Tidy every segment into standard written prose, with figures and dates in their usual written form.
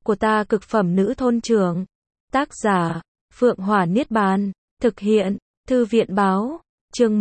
của ta cực phẩm nữ thôn trưởng. Tác giả, Phượng Hỏa Niết Bàn. Thực hiện, Thư viện Báo. Chương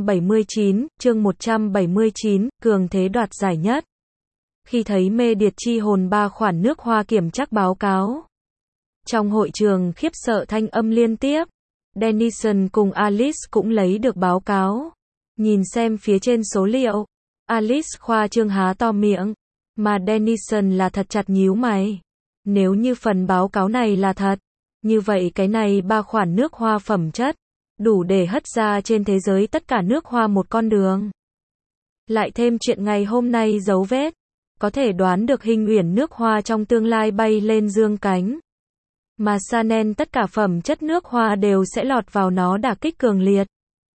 179, cường thế đoạt giải nhất. Khi thấy mê điệt chi hồn 3 khoản nước hoa kiểm trắc báo cáo. Trong hội trường khiếp sợ thanh âm liên tiếp. Dennison cùng Alice cũng lấy được báo cáo. Nhìn xem phía trên số liệu. Alice khoa trương há to miệng. Mà Dennison là thật chặt nhíu mày. Nếu như phần báo cáo này là thật. Như vậy cái này 3 khoản nước hoa phẩm chất. Đủ để hất ra trên thế giới tất cả nước hoa một con đường. Lại thêm chuyện ngày hôm nay dấu vết. Có thể đoán được Hình Uyển nước hoa trong tương lai bay lên dương cánh. Mà Chanel tất cả phẩm chất nước hoa đều sẽ lọt vào nó đả kích cường liệt.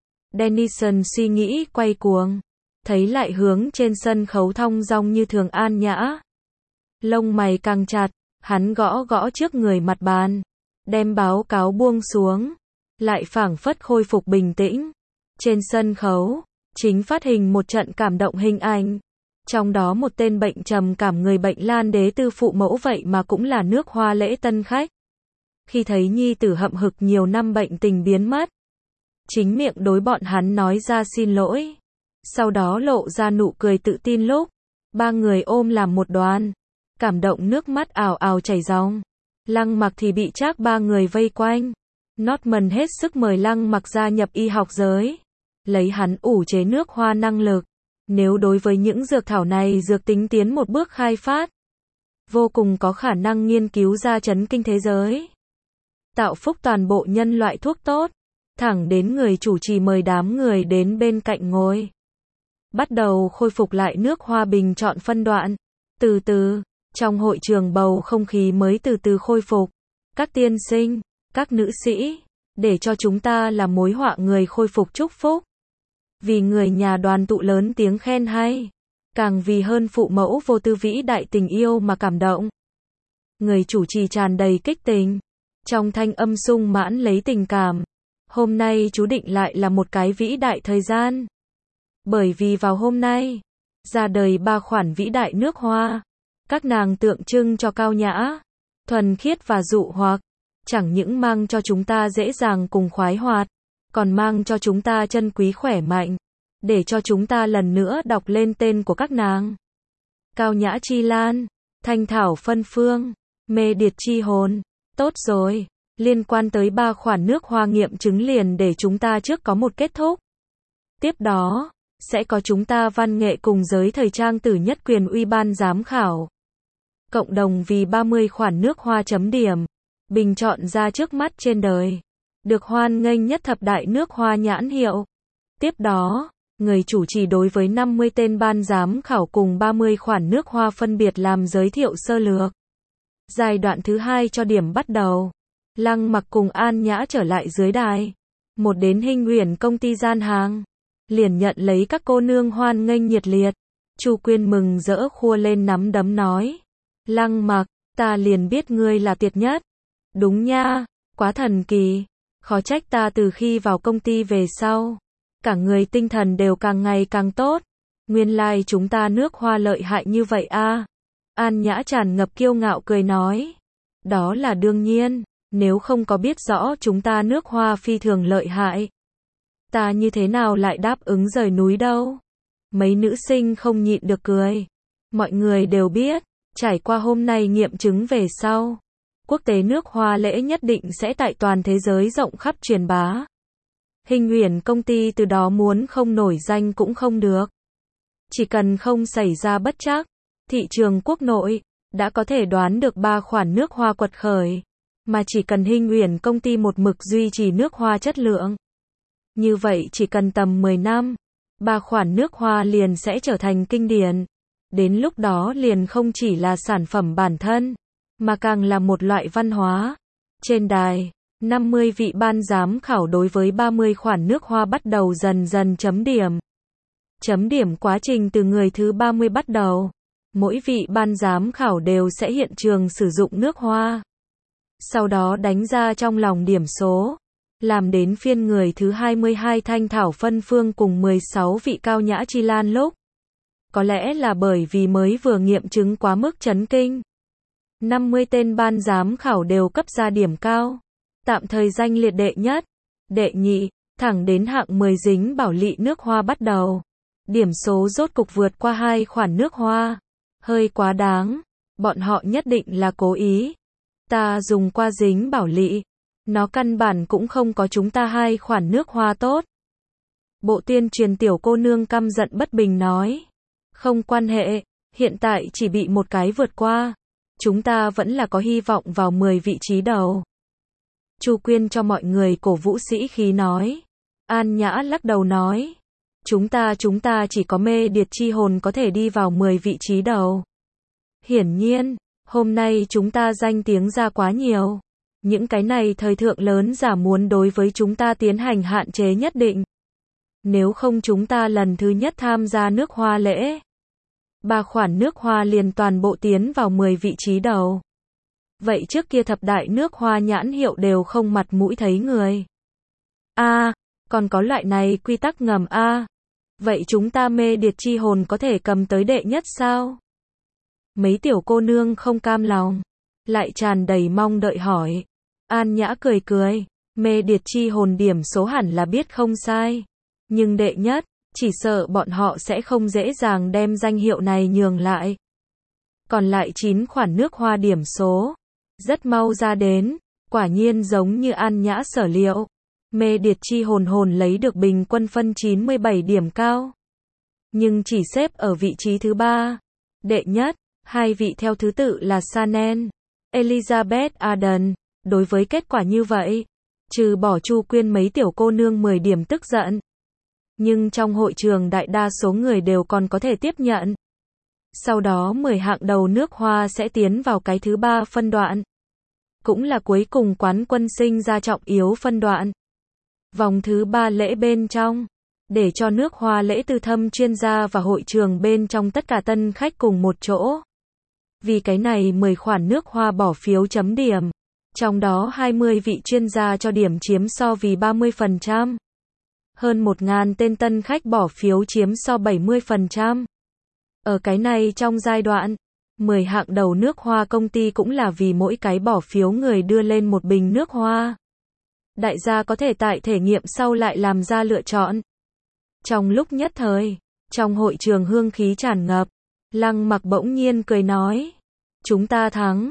Dennison suy nghĩ quay cuồng. Thấy lại hướng trên sân khấu thong dong như thường an nhã. Lông mày càng chặt, hắn gõ gõ trước người mặt bàn. Đem báo cáo buông xuống. Lại phảng phất khôi phục bình tĩnh. Trên sân khấu, chính phát hình một trận cảm động hình ảnh. Trong đó một tên bệnh trầm cảm người bệnh Lan Đế Tư phụ mẫu vậy mà cũng là nước hoa lễ tân khách. Khi thấy nhi tử hậm hực nhiều năm bệnh tình biến mất. Chính miệng đối bọn hắn nói ra xin lỗi. Sau đó lộ ra nụ cười tự tin lúc. 3 người ôm làm một đoàn. Cảm động nước mắt ào ào chảy ròng. Lăng Mặc thì bị Trác 3 người vây quanh. Norman hết sức mời Lăng Mặc gia nhập y học giới. Lấy hắn ủ chế nước hoa năng lực. Nếu đối với những dược thảo này dược tính tiến một bước khai phát. Vô cùng có khả năng nghiên cứu ra chấn kinh thế giới. Tạo phúc toàn bộ nhân loại thuốc tốt. Thẳng đến người chủ trì mời đám người đến bên cạnh ngồi. Bắt đầu khôi phục lại nước hoa bình chọn phân đoạn. Từ từ, trong hội trường bầu không khí mới từ từ khôi phục. Các tiên sinh, các nữ sĩ, để cho chúng ta là mối họa người khôi phục chúc phúc. Vì người nhà đoàn tụ lớn tiếng khen hay. Càng vì hơn phụ mẫu vô tư vĩ đại tình yêu mà cảm động. Người chủ trì tràn đầy kích tình. Trong thanh âm sung mãn lấy tình cảm. Hôm nay chú định lại là một cái vĩ đại thời gian. Bởi vì vào hôm nay, ra đời 3 khoản vĩ đại nước hoa. Các nàng tượng trưng cho cao nhã, thuần khiết và dụ hoặc. Chẳng những mang cho chúng ta dễ dàng cùng khoái hoạt, còn mang cho chúng ta chân quý khỏe mạnh. Để cho chúng ta lần nữa đọc lên tên của các nàng. Cao nhã chi lan, thanh thảo phân phương, mê điệt chi hồn. Tốt rồi, liên quan tới 3 khoản nước hoa nghiệm chứng liền để chúng ta trước có một kết thúc. Tiếp đó, sẽ có chúng ta văn nghệ cùng giới thời trang tử nhất quyền uy ban giám khảo. Cộng đồng vì 30 khoản nước hoa chấm điểm. Bình chọn ra trước mắt trên đời. Được hoan nghênh nhất thập đại nước hoa nhãn hiệu. Tiếp đó, người chủ trì đối với 50 tên ban giám khảo cùng 30 khoản nước hoa phân biệt làm giới thiệu sơ lược. Giai đoạn thứ 2 cho điểm bắt đầu. Lăng Mặc cùng An Nhã trở lại dưới đài. Một đến Hình Uyển công ty gian hàng. Liền nhận lấy các cô nương hoan nghênh nhiệt liệt. Chu Quyên mừng rỡ khua lên nắm đấm nói. Lăng Mặc, ta liền biết ngươi là tuyệt nhất. Đúng nha, quá thần kỳ. Khó trách ta từ khi vào công ty về sau. Cả người tinh thần đều càng ngày càng tốt. Nguyên lai chúng ta nước hoa lợi hại như vậy a. An Nhã tràn ngập kiêu ngạo cười nói. Đó là đương nhiên, nếu không có biết rõ chúng ta nước hoa phi thường lợi hại. Ta như thế nào lại đáp ứng rời núi đâu. Mấy nữ sinh không nhịn được cười. Mọi người đều biết, trải qua hôm nay nghiệm chứng về sau. Quốc tế nước hoa lễ nhất định sẽ tại toàn thế giới rộng khắp truyền bá. Hình Uyển công ty từ đó muốn không nổi danh cũng không được. Chỉ cần không xảy ra bất trắc, thị trường quốc nội đã có thể đoán được 3 khoản nước hoa quật khởi, mà chỉ cần Hình Uyển công ty một mực duy trì nước hoa chất lượng. Như vậy chỉ cần tầm 10 năm, 3 khoản nước hoa liền sẽ trở thành kinh điển. Đến lúc đó liền không chỉ là sản phẩm bản thân, mà càng là một loại văn hóa. Trên đài, 50 vị ban giám khảo đối với 30 khoản nước hoa bắt đầu dần dần chấm điểm. Chấm điểm quá trình từ người thứ 30 bắt đầu. Mỗi vị ban giám khảo đều sẽ hiện trường sử dụng nước hoa. Sau đó đánh ra trong lòng điểm số. Làm đến phiên người thứ 22 thanh thảo phân phương cùng 16 vị cao nhã chi lan lúc. Có lẽ là bởi vì mới vừa nghiệm chứng quá mức chấn kinh. 50 tên ban giám khảo đều cấp ra điểm cao. Tạm thời danh liệt đệ nhất, đệ nhị, thẳng đến hạng 10 dính bảo lị nước hoa bắt đầu. Điểm số rốt cục vượt qua 2 khoản nước hoa. Hơi quá đáng, bọn họ nhất định là cố ý. Ta dùng qua dính bảo lị, nó căn bản cũng không có chúng ta 2 khoản nước hoa tốt. Bộ tuyên truyền tiểu cô nương căm giận bất bình nói. Không quan hệ, hiện tại chỉ bị một cái vượt qua. Chúng ta vẫn là có hy vọng vào 10 vị trí đầu. Chu Quyên cho mọi người cổ vũ sĩ khí nói. An Nhã lắc đầu nói. Chúng ta chỉ có mê điệt chi hồn có thể đi vào 10 vị trí đầu. Hiển nhiên, hôm nay chúng ta danh tiếng ra quá nhiều. Những cái này thời thượng lớn giả muốn đối với chúng ta tiến hành hạn chế nhất định. Nếu không chúng ta lần thứ nhất tham gia nước hoa lễ. 3 khoản nước hoa liền toàn bộ tiến vào 10 vị trí đầu. Vậy trước kia thập đại nước hoa nhãn hiệu đều không mặt mũi thấy người. Còn có loại này quy tắc ngầm vậy chúng ta mê điệt chi hồn có thể cầm tới đệ nhất sao? Mấy tiểu cô nương không cam lòng, lại tràn đầy mong đợi hỏi. An Nhã cười cười, mê điệt chi hồn điểm số hẳn là biết không sai. Nhưng đệ nhất, chỉ sợ bọn họ sẽ không dễ dàng đem danh hiệu này nhường lại. Còn lại 9 khoản nước hoa điểm số, rất mau ra đến, quả nhiên giống như An Nhã sở liệu. Mê điệt chi hồn lấy được bình quân phân 97 điểm cao. Nhưng chỉ xếp ở vị trí thứ 3. Đệ nhất, 2 vị theo thứ tự là Chanel, Elizabeth Arden. Đối với kết quả như vậy, trừ bỏ Chu Quyên mấy tiểu cô nương 10 điểm tức giận. Nhưng trong hội trường đại đa số người đều còn có thể tiếp nhận. Sau đó 10 hạng đầu nước hoa sẽ tiến vào cái thứ 3 phân đoạn. Cũng là cuối cùng quán quân sinh ra trọng yếu phân đoạn. Vòng thứ 3 lễ bên trong, để cho nước hoa lễ tư thâm chuyên gia và hội trường bên trong tất cả tân khách cùng một chỗ. Vì cái này 10 khoản nước hoa bỏ phiếu chấm điểm. Trong đó 20 vị chuyên gia cho điểm chiếm so vì 30%. Hơn 1.000 tên tân khách bỏ phiếu chiếm so 70%. Ở cái này trong giai đoạn, 10 hạng đầu nước hoa công ty cũng là vì mỗi cái bỏ phiếu người đưa lên một bình nước hoa. Đại gia có thể tại thể nghiệm sau lại làm ra lựa chọn. Trong lúc nhất thời, trong hội trường hương khí tràn ngập, Lăng Mặc bỗng nhiên cười nói. Chúng ta thắng.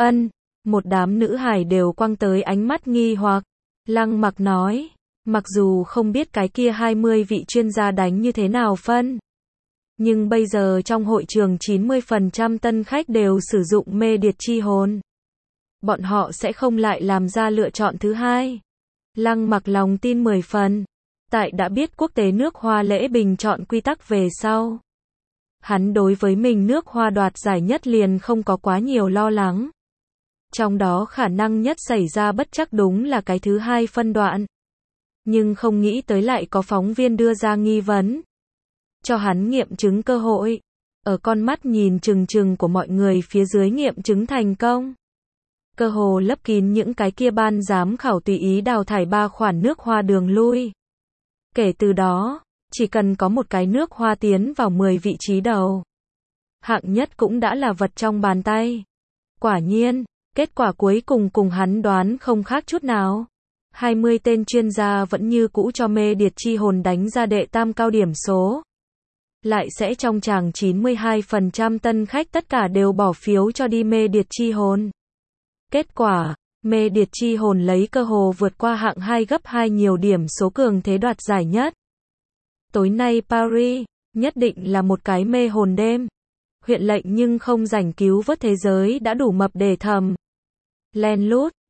Một đám nữ hài đều quăng tới ánh mắt nghi hoặc. Lăng Mặc nói. Mặc dù không biết cái kia 20 vị chuyên gia đánh như thế nào phân. Nhưng bây giờ trong hội trường 90% tân khách đều sử dụng mê điệt chi hồn. Bọn họ sẽ không lại làm ra lựa chọn thứ hai. Lăng Mặc lòng tin 10 phần. Tại đã biết quốc tế nước hoa lễ bình chọn quy tắc về sau. Hắn đối với mình nước hoa đoạt giải nhất liền không có quá nhiều lo lắng. Trong đó khả năng nhất xảy ra bất trắc đúng là cái thứ hai phân đoạn. Nhưng không nghĩ tới lại có phóng viên đưa ra nghi vấn. Cho hắn nghiệm chứng cơ hội. Ở con mắt nhìn chừng chừng của mọi người phía dưới nghiệm chứng thành công. Cơ hồ lấp kín những cái kia ban giám khảo tùy ý đào thải 3 khoản nước hoa đường lui. Kể từ đó, chỉ cần có một cái nước hoa tiến vào 10 vị trí đầu. Hạng nhất cũng đã là vật trong bàn tay. Quả nhiên, kết quả cuối cùng hắn đoán không khác chút nào. 20 tên chuyên gia vẫn như cũ cho mê điệt chi hồn đánh ra đệ tam cao điểm số. Lại sẽ trong tràng 92% tân khách tất cả đều bỏ phiếu cho đi mê điệt chi hồn. Kết quả, mê điệt chi hồn lấy cơ hồ vượt qua hạng 2 gấp 2 nhiều điểm số cường thế đoạt giải nhất. Tối nay Paris, nhất định là một cái mê hồn đêm. Huyện lệnh nhưng không rảnh cứu vớt thế giới đã đủ mập để thầm. Len lút,